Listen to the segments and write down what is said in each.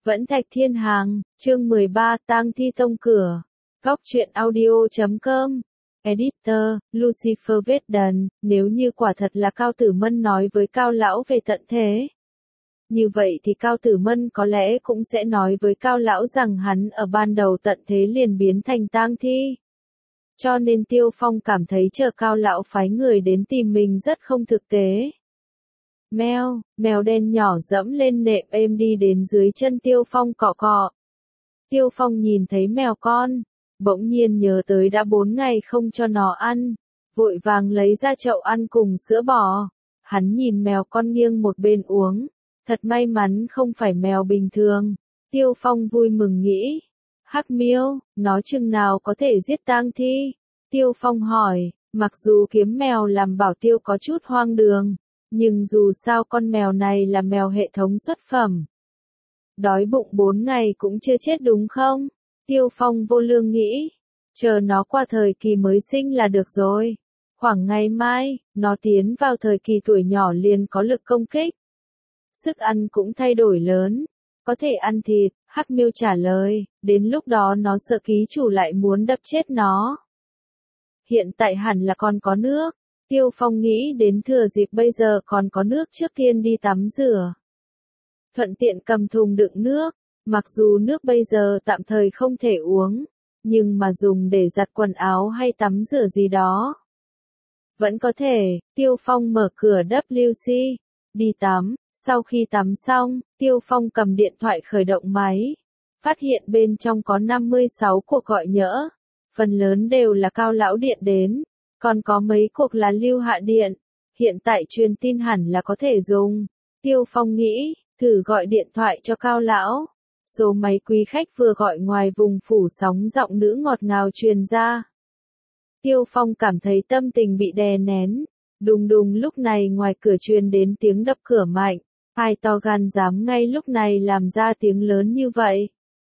Vẫn Thạch Thiên Hàng, chương 13, tang thi tông cửa. Góc truyện audio.com. Editor, Lucifer Vết nếu như quả thật là Cao Tử Mân nói với Cao Lão về tận thế. Như vậy thì Cao Tử Mân có lẽ cũng sẽ nói với Cao Lão rằng hắn ở ban đầu tận thế liền biến thành tang thi. Cho nên Tiêu Phong cảm thấy chờ Cao Lão phái người đến tìm mình rất không thực tế. Mèo đen nhỏ dẫm lên nệm êm đi đến dưới chân Tiêu Phong cọ cọ. Tiêu Phong nhìn thấy mèo con, bỗng nhiên nhớ tới đã 4 ngày không cho nó ăn, vội vàng lấy ra chậu ăn cùng sữa bò. Hắn nhìn mèo con nghiêng một bên uống, thật may mắn không phải mèo bình thường. Tiêu Phong vui mừng nghĩ, Hắc Miêu, nó chừng nào có thể giết tang thi? Tiêu Phong hỏi, mặc dù kiếm mèo làm bảo tiêu có chút hoang đường, nhưng dù sao con mèo này là mèo hệ thống xuất phẩm. Đói bụng 4 ngày cũng chưa chết đúng không? Tiêu Phong vô lương nghĩ, chờ nó qua thời kỳ mới sinh là được rồi. Khoảng ngày mai, nó tiến vào thời kỳ tuổi nhỏ liền có lực công kích. Sức ăn cũng thay đổi lớn, có thể ăn thịt, Hắc Miêu trả lời, đến lúc đó nó sợ ký chủ lại muốn đập chết nó. Hiện tại hẳn là còn có nước. Tiêu Phong nghĩ đến thừa dịp bây giờ còn có nước trước tiên đi tắm rửa. Thuận tiện cầm thùng đựng nước, mặc dù nước bây giờ tạm thời không thể uống, nhưng mà dùng để giặt quần áo hay tắm rửa gì đó. Vẫn có thể, Tiêu Phong mở cửa WC, đi tắm, sau khi tắm xong, Tiêu Phong cầm điện thoại khởi động máy, phát hiện bên trong có 56 cuộc gọi nhỡ, phần lớn đều là Cao Lão điện đến. Còn có mấy cuộc là lưu hạ điện, hiện tại truyền tin hẳn là có thể dùng. Tiêu Phong nghĩ, thử gọi điện thoại cho Cao Lão. Số máy quý khách vừa gọi ngoài vùng phủ sóng giọng nữ ngọt ngào truyền ra. Tiêu Phong cảm thấy tâm tình bị đè nén. Đùng đùng lúc này ngoài cửa truyền đến tiếng đập cửa mạnh. Ai to gan dám ngay lúc này làm ra tiếng lớn như vậy?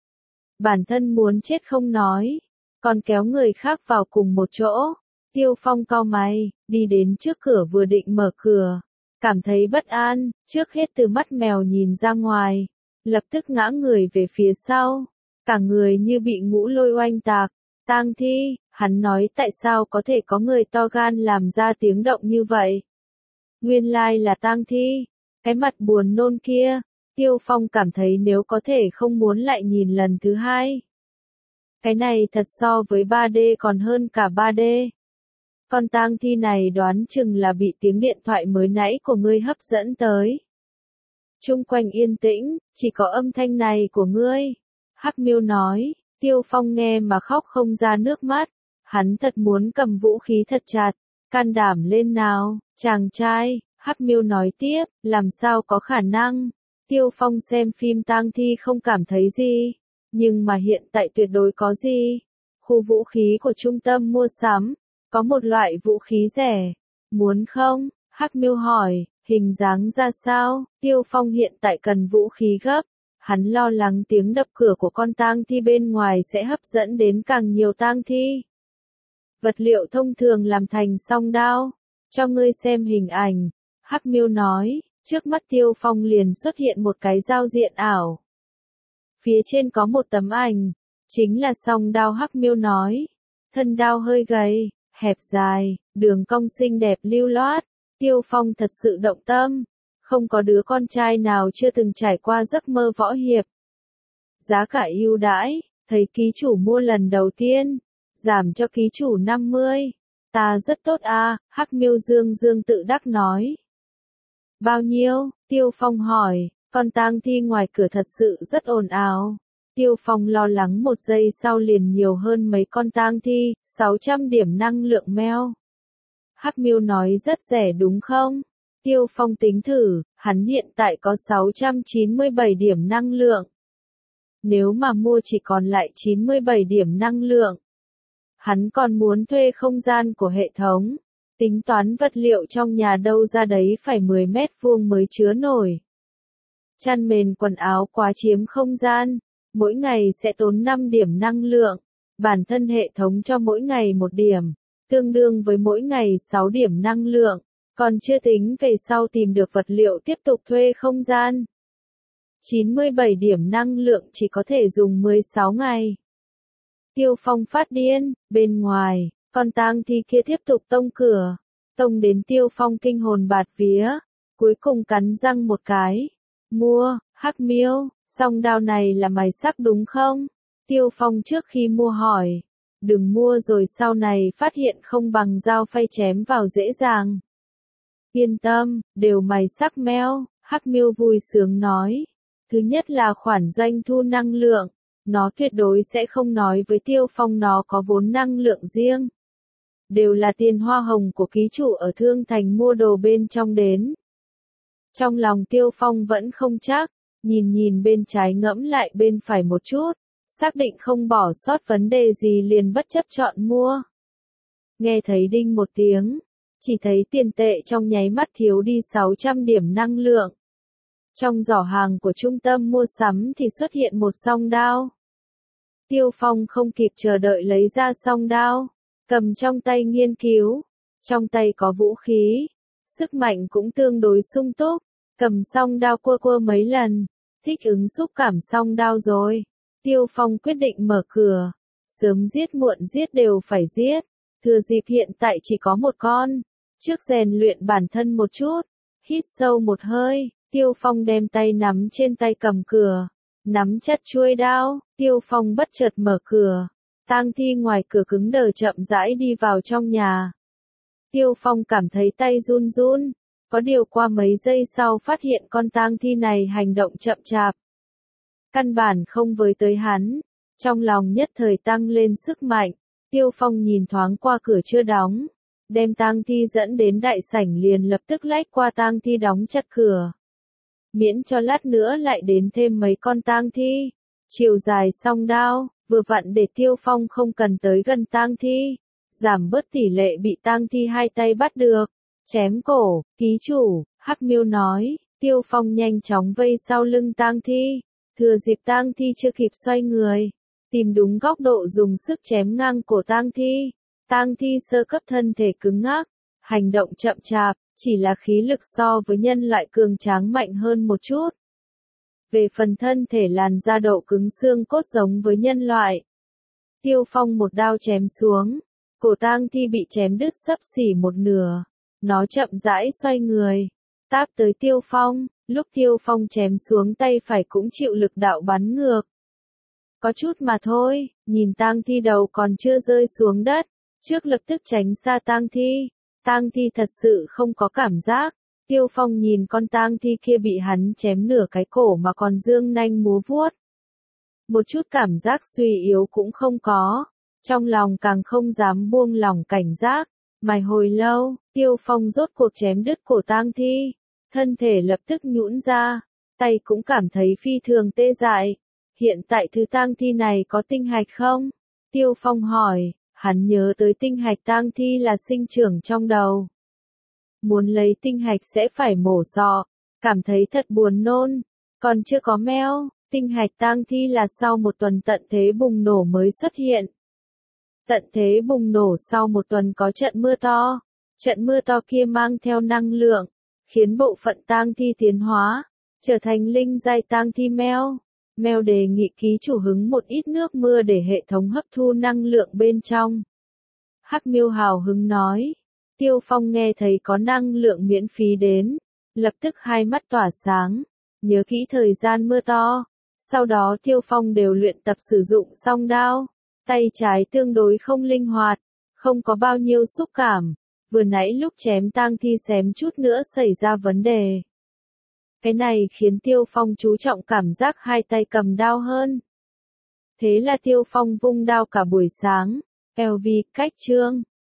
Bản thân muốn chết không nói, còn kéo người khác vào cùng một chỗ. Tiêu Phong cau mày, đi đến trước cửa vừa định mở cửa, cảm thấy bất an, trước hết từ mắt mèo nhìn ra ngoài, lập tức ngã người về phía sau, cả người như bị ngũ lôi oanh tạc. Tang thi, hắn nói tại sao có thể có người to gan làm ra tiếng động như vậy? Nguyên lai là tang thi, cái mặt buồn nôn kia. Tiêu Phong cảm thấy nếu có thể không muốn lại nhìn lần thứ hai. Cái này thật so với 3D còn hơn cả 3D. Con tang thi này đoán chừng là bị tiếng điện thoại mới nãy của ngươi hấp dẫn tới. Chung quanh yên tĩnh, chỉ có âm thanh này của ngươi. Hắc Miêu nói, Tiêu Phong nghe mà khóc không ra nước mắt. Hắn thật muốn cầm vũ khí thật chặt, can đảm lên nào, chàng trai. Hắc Miêu nói tiếp, làm sao có khả năng. Tiêu Phong xem phim tang thi không cảm thấy gì, nhưng mà hiện tại tuyệt đối có gì. Khu vũ khí của trung tâm mua sắm. Có một loại vũ khí rẻ, muốn không? Hắc Miêu hỏi, hình dáng ra sao? Tiêu Phong hiện tại cần vũ khí gấp, hắn lo lắng tiếng đập cửa của con tang thi bên ngoài sẽ hấp dẫn đến càng nhiều tang thi. Vật liệu thông thường làm thành song đao, cho ngươi xem hình ảnh. Hắc Miêu nói, trước mắt Tiêu Phong liền xuất hiện một cái giao diện ảo. Phía trên có một tấm ảnh, chính là song đao. Hắc Miêu nói, thân đao hơi gầy, hẹp dài, đường cong xinh đẹp lưu loát. Tiêu Phong thật sự động tâm, không có đứa con trai nào chưa từng trải qua giấc mơ võ hiệp. Giá cả ưu đãi, thấy ký chủ mua lần đầu tiên, giảm cho ký chủ 50. Ta rất tốt à, Hắc Miêu dương dương tự đắc nói. Bao nhiêu? Tiêu Phong hỏi, con tang thi ngoài cửa thật sự rất ồn ào. Tiêu Phong lo lắng một giây sau liền nhiều hơn mấy con tang thi, 600 điểm năng lượng meo. Hắc Miêu nói rất rẻ đúng không? Tiêu Phong tính thử, hắn hiện tại có 697 điểm năng lượng. Nếu mà mua chỉ còn lại 97 điểm năng lượng. Hắn còn muốn thuê không gian của hệ thống. Tính toán vật liệu trong nhà đâu ra đấy phải 10 mét vuông mới chứa nổi. Chăn mền quần áo quá chiếm không gian. Mỗi ngày sẽ tốn 5 điểm năng lượng, bản thân hệ thống cho mỗi ngày 1 điểm, tương đương với mỗi ngày 6 điểm năng lượng, còn chưa tính về sau tìm được vật liệu tiếp tục thuê không gian. 97 điểm năng lượng chỉ có thể dùng 16 ngày. Tiêu Phong phát điên, bên ngoài, con tang thi kia tiếp tục tông cửa, tông đến Tiêu Phong kinh hồn bạt vía, cuối cùng cắn răng một cái. Mua, Hắc Miêu, song đao này là mày sắc đúng không? Tiêu Phong trước khi mua hỏi, đừng mua rồi sau này phát hiện không bằng dao phay chém vào dễ dàng. Yên tâm, đều mày sắc meo, Hắc Miêu vui sướng nói. Thứ nhất là khoản doanh thu năng lượng, nó tuyệt đối sẽ không nói với Tiêu Phong nó có vốn năng lượng riêng. Đều là tiền hoa hồng của ký chủ ở Thương Thành mua đồ bên trong đến. Trong lòng Tiêu Phong vẫn không chắc, nhìn bên trái ngẫm lại bên phải một chút, xác định không bỏ sót vấn đề gì liền bất chấp chọn mua. Nghe thấy đinh một tiếng, chỉ thấy tiền tệ trong nháy mắt thiếu đi 600 điểm năng lượng. Trong giỏ hàng của trung tâm mua sắm thì xuất hiện một song đao. Tiêu Phong không kịp chờ đợi lấy ra song đao, cầm trong tay nghiên cứu. Trong tay có vũ khí, sức mạnh cũng tương đối sung túc, cầm song đao quơ mấy lần, thích ứng xúc cảm song đao rồi. Tiêu Phong quyết định mở cửa, sớm giết muộn giết đều phải giết, thừa dịp hiện tại chỉ có một con, trước rèn luyện bản thân một chút, hít sâu một hơi. Tiêu Phong đem tay nắm trên tay cầm cửa, nắm chặt chuôi đao, Tiêu Phong bất chợt mở cửa, tang thi ngoài cửa cứng đờ chậm rãi đi vào trong nhà. Tiêu Phong cảm thấy tay run run, có điều qua mấy giây sau phát hiện con tang thi này hành động chậm chạp. Căn bản không với tới hắn, trong lòng nhất thời tăng lên sức mạnh, Tiêu Phong nhìn thoáng qua cửa chưa đóng, đem tang thi dẫn đến đại sảnh liền lập tức lách qua tang thi đóng chặt cửa. Miễn cho lát nữa lại đến thêm mấy con tang thi. Chiều dài song đao, vừa vặn để Tiêu Phong không cần tới gần tang thi, giảm bớt tỷ lệ bị tang thi hai tay bắt được. Chém cổ, ký chủ, Hắc Miêu nói. Tiêu Phong nhanh chóng vây sau lưng tang thi, thừa dịp tang thi chưa kịp xoay người, tìm đúng góc độ dùng sức chém ngang cổ tang thi. Tang thi sơ cấp thân thể cứng ngắc, hành động chậm chạp, chỉ là khí lực so với nhân loại cường tráng mạnh hơn một chút. Về phần thân thể làn da độ cứng xương cốt giống với nhân loại. Tiêu Phong một đao chém xuống, cổ tang thi bị chém đứt xấp xỉ một nửa, nó chậm rãi xoay người, táp tới Tiêu Phong, lúc Tiêu Phong chém xuống tay phải cũng chịu lực đạo bắn ngược. Có chút mà thôi, nhìn tang thi đầu còn chưa rơi xuống đất, trước lập tức tránh xa tang thi. Tang thi thật sự không có cảm giác. Tiêu Phong nhìn con tang thi kia bị hắn chém nửa cái cổ mà còn dương nanh múa vuốt. Một chút cảm giác suy yếu cũng không có. Trong lòng càng không dám buông lỏng cảnh giác. Mài hồi lâu, Tiêu Phong rốt cuộc chém đứt cổ tang thi. Thân thể lập tức nhũn ra. Tay cũng cảm thấy phi thường tê dại. Hiện tại thứ tang thi này có tinh hạch không? Tiêu Phong hỏi. Hắn nhớ tới tinh hạch tang thi là sinh trưởng trong đầu. Muốn lấy tinh hạch sẽ phải mổ sọ, cảm thấy thật buồn nôn. Còn chưa có meo, tinh hạch tang thi là sau một tuần tận thế bùng nổ mới xuất hiện. Tận thế bùng nổ sau một tuần có trận mưa to. Trận mưa to kia mang theo năng lượng, khiến bộ phận tang thi tiến hóa, trở thành linh giai tang thi meo. Mèo đề nghị ký chủ hứng một ít nước mưa để hệ thống hấp thu năng lượng bên trong. Hắc Miêu hào hứng nói. Tiêu Phong nghe thấy có năng lượng miễn phí đến, lập tức hai mắt tỏa sáng, nhớ kỹ thời gian mưa to. Sau đó Tiêu Phong đều luyện tập sử dụng song đao, tay trái tương đối không linh hoạt, không có bao nhiêu xúc cảm, vừa nãy lúc chém tang thi xém chút nữa xảy ra vấn đề. Cái này khiến Tiêu Phong chú trọng cảm giác hai tay cầm đao hơn. Thế là Tiêu Phong vung đao cả buổi sáng. LV cách chương